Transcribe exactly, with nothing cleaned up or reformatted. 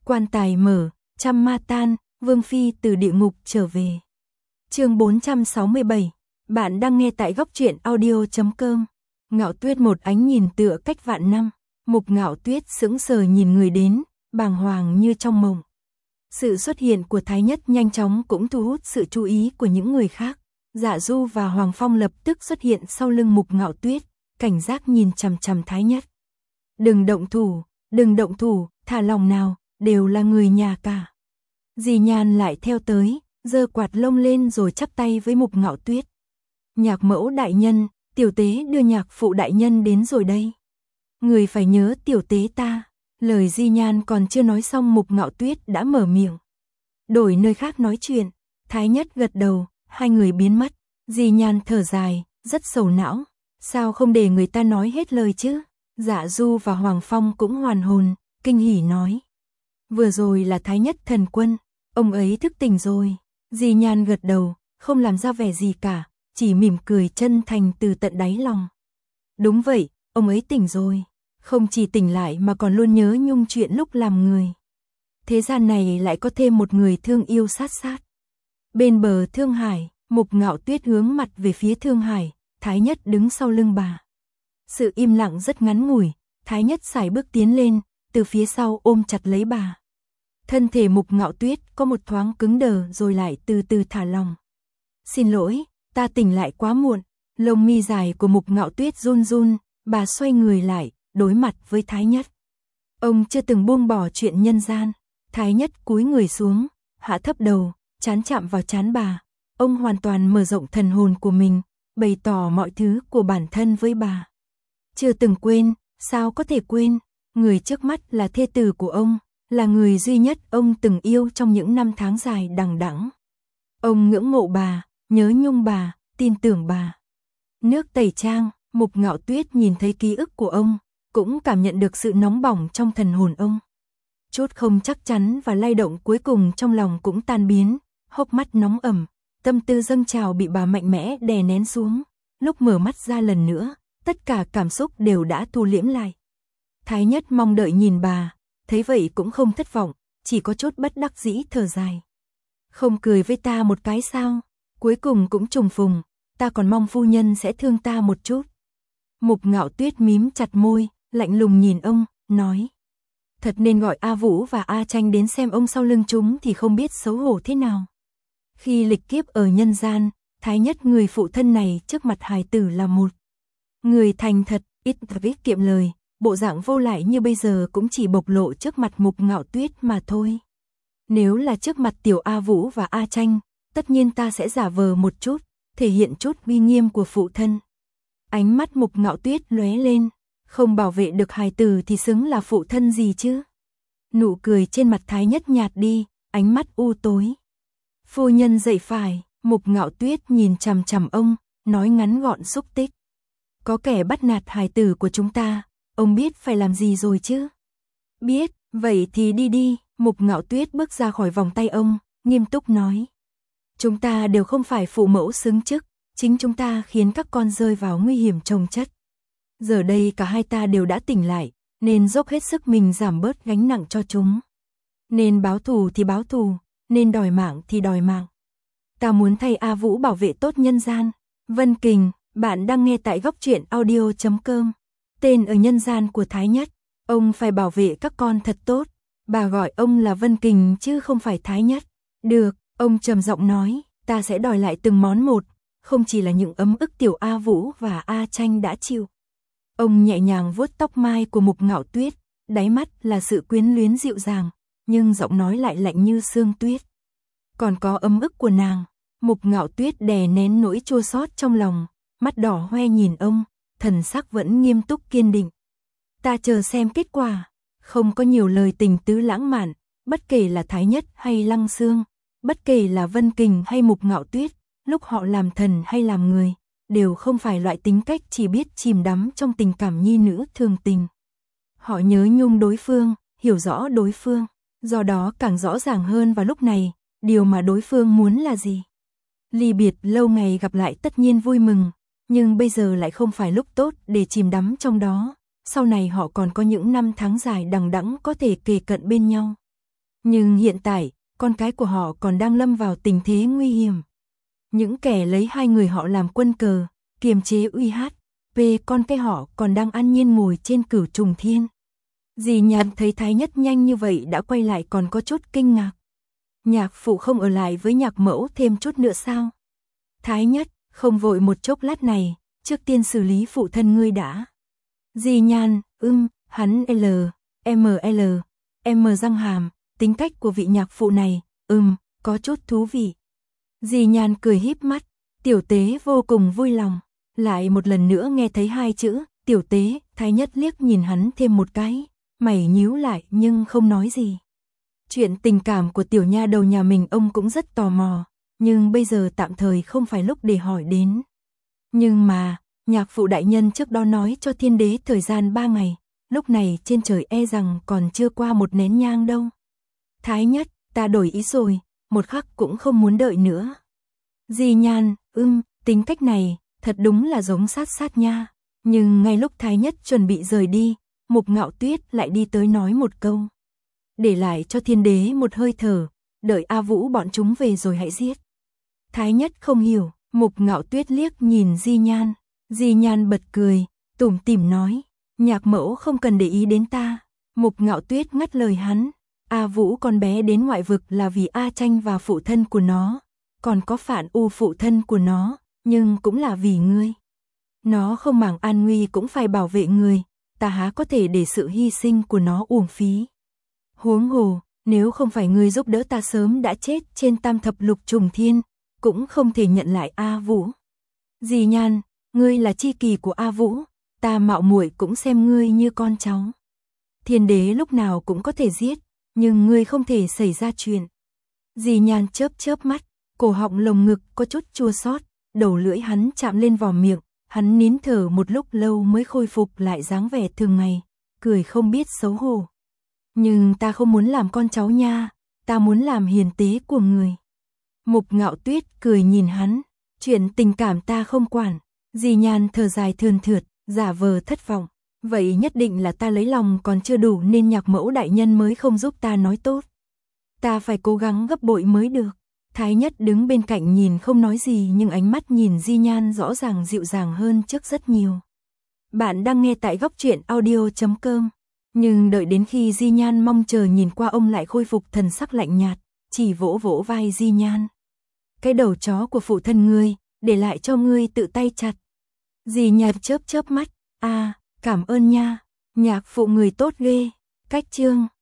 Quan tài mở, trăm ma tan, Vương Phi từ địa ngục trở về. Chương bốn trăm sáu mươi bảy. Bạn đang nghe tại góc truyện audio chấm com. Ngạo Tuyết một ánh nhìn tựa cách vạn năm. Mục Ngạo Tuyết sững sờ nhìn người đến, bàng hoàng như trong mộng. Sự xuất hiện của Thái Nhất nhanh chóng cũng thu hút sự chú ý của những người khác. Dạ Du và Hoàng Phong lập tức xuất hiện sau lưng Mục Ngạo Tuyết, cảnh giác nhìn chằm chằm Thái Nhất. Đừng động thủ, đừng động thủ, thả lòng nào, đều là người nhà cả. Dì Nhàn lại theo tới, giơ quạt lông lên rồi chắp tay với Mục Ngạo Tuyết. Nhạc mẫu đại nhân, tiểu tế đưa nhạc phụ đại nhân đến rồi đây. Người phải nhớ tiểu tế ta. Lời Di Nhan còn chưa nói xong Mục Ngạo Tuyết đã mở miệng. Đổi nơi khác nói chuyện. Thái Nhất gật đầu, hai người biến mất. Di Nhan thở dài, rất sầu não. Sao không để người ta nói hết lời chứ? Dạ Du và Hoàng Phong cũng hoàn hồn, kinh hỉ nói. Vừa rồi là Thái Nhất thần quân, ông ấy thức tỉnh rồi. Di Nhan gật đầu, không làm ra vẻ gì cả, chỉ mỉm cười chân thành từ tận đáy lòng. Đúng vậy, ông ấy tỉnh rồi. Không chỉ tỉnh lại mà còn luôn nhớ nhung chuyện lúc làm người. Thế gian này lại có thêm một người thương yêu sát sát. Bên bờ Thương Hải, Mục Ngạo Tuyết hướng mặt về phía Thương Hải, Thái Nhất đứng sau lưng bà. Sự im lặng rất ngắn ngủi, Thái Nhất sải bước tiến lên, từ phía sau ôm chặt lấy bà. Thân thể Mục Ngạo Tuyết có một thoáng cứng đờ rồi lại từ từ thả lòng. Xin lỗi, ta tỉnh lại quá muộn. Lông mi dài của Mục Ngạo Tuyết run run, bà xoay người lại, đối mặt với Thái Nhất. Ông chưa từng buông bỏ chuyện nhân gian. Thái Nhất cúi người xuống, hạ thấp đầu, trán chạm vào trán bà. Ông hoàn toàn mở rộng thần hồn của mình, bày tỏ mọi thứ của bản thân với bà. Chưa từng quên, sao có thể quên? Người trước mắt là thê tử của ông, là người duy nhất ông từng yêu trong những năm tháng dài đằng đẵng. Ông ngưỡng mộ bà, nhớ nhung bà, tin tưởng bà. Nước tẩy trang, Mục Ngạo Tuyết nhìn thấy ký ức của ông, cũng cảm nhận được sự nóng bỏng trong thần hồn ông. Chút không chắc chắn và lay động cuối cùng trong lòng cũng tan biến, hốc mắt nóng ẩm, tâm tư dâng trào bị bà mạnh mẽ đè nén xuống. Lúc mở mắt ra lần nữa, tất cả cảm xúc đều đã thu liễm lại. Thái Nhất mong đợi nhìn bà, thấy vậy cũng không thất vọng, chỉ có chút bất đắc dĩ thở dài. Không cười với ta một cái sao? Cuối cùng cũng trùng phùng, ta còn mong phu nhân sẽ thương ta một chút. Mục Ngạo Tuyết mím chặt môi, lạnh lùng nhìn ông, nói. Thật nên gọi A Vũ và A Tranh đến xem ông sau lưng chúng thì không biết xấu hổ thế nào. Khi lịch kiếp ở nhân gian, Thái Nhất người phụ thân này trước mặt hài tử là một người thành thật, ít viết kiệm lời, bộ dạng vô lại như bây giờ cũng chỉ bộc lộ trước mặt Mục Ngạo Tuyết mà thôi. Nếu là trước mặt tiểu A Vũ và A Tranh, tất nhiên ta sẽ giả vờ một chút, thể hiện chút uy nghiêm của phụ thân. Ánh mắt Mục Ngạo Tuyết lóe lên, không bảo vệ được hài tử thì xứng là phụ thân gì chứ? Nụ cười trên mặt Thái Nhất nhạt đi, ánh mắt u tối. Phu nhân dậy phải, Mục Ngạo Tuyết nhìn chằm chằm ông, nói ngắn gọn xúc tích. Có kẻ bắt nạt hài tử của chúng ta, ông biết phải làm gì rồi chứ? Biết, vậy thì đi đi. Mục Ngạo Tuyết bước ra khỏi vòng tay ông, nghiêm túc nói. Chúng ta đều không phải phụ mẫu xứng chức, chính chúng ta khiến các con rơi vào nguy hiểm chồng chất. Giờ đây cả hai ta đều đã tỉnh lại, nên dốc hết sức mình giảm bớt gánh nặng cho chúng. Nên báo thù thì báo thù, nên đòi mạng thì đòi mạng. Ta muốn thay A Vũ bảo vệ tốt nhân gian. Vân Kình, bạn đang nghe tại góc truyện audio chấm com. Tên ở nhân gian của Thái Nhất, ông phải bảo vệ các con thật tốt. Bà gọi ông là Vân Kình chứ không phải Thái Nhất. Được, ông trầm giọng nói, ta sẽ đòi lại từng món một, không chỉ là những ấm ức tiểu A Vũ và A Tranh đã chịu. Ông nhẹ nhàng vuốt tóc mai của Mục Ngạo Tuyết, đáy mắt là sự quyến luyến dịu dàng, nhưng giọng nói lại lạnh như sương tuyết. Còn có ấm ức của nàng. Mục Ngạo Tuyết đè nén nỗi chua xót trong lòng, mắt đỏ hoe nhìn ông, thần sắc vẫn nghiêm túc kiên định. Ta chờ xem kết quả. Không có nhiều lời tình tứ lãng mạn, bất kể là Thái Nhất hay Lăng Xương, bất kể là Vân Kình hay Mục Ngạo Tuyết, lúc họ làm thần hay làm người, đều không phải loại tính cách chỉ biết chìm đắm trong tình cảm nhi nữ thường tình. Họ nhớ nhung đối phương, hiểu rõ đối phương, do đó càng rõ ràng hơn vào lúc này, điều mà đối phương muốn là gì. Ly biệt lâu ngày gặp lại tất nhiên vui mừng, nhưng bây giờ lại không phải lúc tốt để chìm đắm trong đó. Sau này họ còn có những năm tháng dài đằng đẵng có thể kề cận bên nhau. Nhưng hiện tại, con cái của họ còn đang lâm vào tình thế nguy hiểm. Những kẻ lấy hai người họ làm quân cờ, kiềm chế uy hát, về con cái họ còn đang an nhiên ngồi trên cửu trùng thiên. Dì Nhàn thấy Thái Nhất nhanh như vậy đã quay lại còn có chút kinh ngạc. Nhạc phụ không ở lại với nhạc mẫu thêm chút nữa sao? Thái Nhất, không vội một chốc lát này, trước tiên xử lý phụ thân ngươi đã. Dì Nhàn, ưm, hắn L, M L, M răng hàm, tính cách của vị nhạc phụ này, ừm, có chút thú vị. Dì Nhàn cười híp mắt, Tiểu Tế vô cùng vui lòng. Lại một lần nữa nghe thấy hai chữ, Tiểu Tế, Thái Nhất liếc nhìn hắn thêm một cái, mày nhíu lại nhưng không nói gì. Chuyện tình cảm của tiểu nha đầu nhà mình ông cũng rất tò mò, nhưng bây giờ tạm thời không phải lúc để hỏi đến. Nhưng mà, nhạc phụ đại nhân trước đó nói cho thiên đế thời gian ba ngày, lúc này trên trời e rằng còn chưa qua một nén nhang đâu. Thái Nhất, ta đổi ý rồi, một khắc cũng không muốn đợi nữa. Dì Nhàn, ưm, tính cách này, thật đúng là giống sát sát nha. Nhưng ngay lúc Thái Nhất chuẩn bị rời đi, Mục Ngạo Tuyết lại đi tới nói một câu. Để lại cho thiên đế một hơi thở, đợi A Vũ bọn chúng về rồi hãy giết. Thái Nhất không hiểu, Mục Ngạo Tuyết liếc nhìn Di Nhan. Di Nhan bật cười, tủm tỉm nói, nhạc mẫu không cần để ý đến ta. Mục Ngạo Tuyết ngắt lời hắn, A Vũ con bé đến ngoại vực là vì A Tranh và phụ thân của nó, còn có Phản U phụ thân của nó, nhưng cũng là vì ngươi. Nó không màng an nguy cũng phải bảo vệ người, ta há có thể để sự hy sinh của nó uổng phí. Huống hồ, nếu không phải ngươi giúp đỡ ta sớm đã chết trên tam thập lục trùng thiên, cũng không thể nhận lại A Vũ. Dì Nhan, ngươi là chi kỷ của A Vũ, ta mạo muội cũng xem ngươi như con cháu. Thiên đế lúc nào cũng có thể giết, nhưng ngươi không thể xảy ra chuyện. Dì Nhan chớp chớp mắt, cổ họng lồng ngực có chút chua xót, đầu lưỡi hắn chạm lên vỏ miệng, hắn nín thở một lúc lâu mới khôi phục lại dáng vẻ thường ngày, cười không biết xấu hổ. Nhưng ta không muốn làm con cháu nha, ta muốn làm hiền tế của người. Mục Ngạo Tuyết cười nhìn hắn, chuyện tình cảm ta không quản. Dì Nhan thở dài thườn thượt, giả vờ thất vọng. Vậy nhất định là ta lấy lòng còn chưa đủ nên nhạc mẫu đại nhân mới không giúp ta nói tốt. Ta phải cố gắng gấp bội mới được. Thái Nhất đứng bên cạnh nhìn không nói gì nhưng ánh mắt nhìn Di Nhan rõ ràng dịu dàng hơn trước rất nhiều. Bạn đang nghe tại góc truyện audio chấm com. Nhưng đợi đến khi Di Nhan mong chờ nhìn qua ông lại khôi phục thần sắc lạnh nhạt, chỉ vỗ vỗ vai Di Nhan. Cái đầu chó của phụ thân ngươi, để lại cho ngươi tự tay chặt. Di Nhan chớp chớp mắt, a, à, cảm ơn nha, nhạc phụ người tốt ghê. Cách chương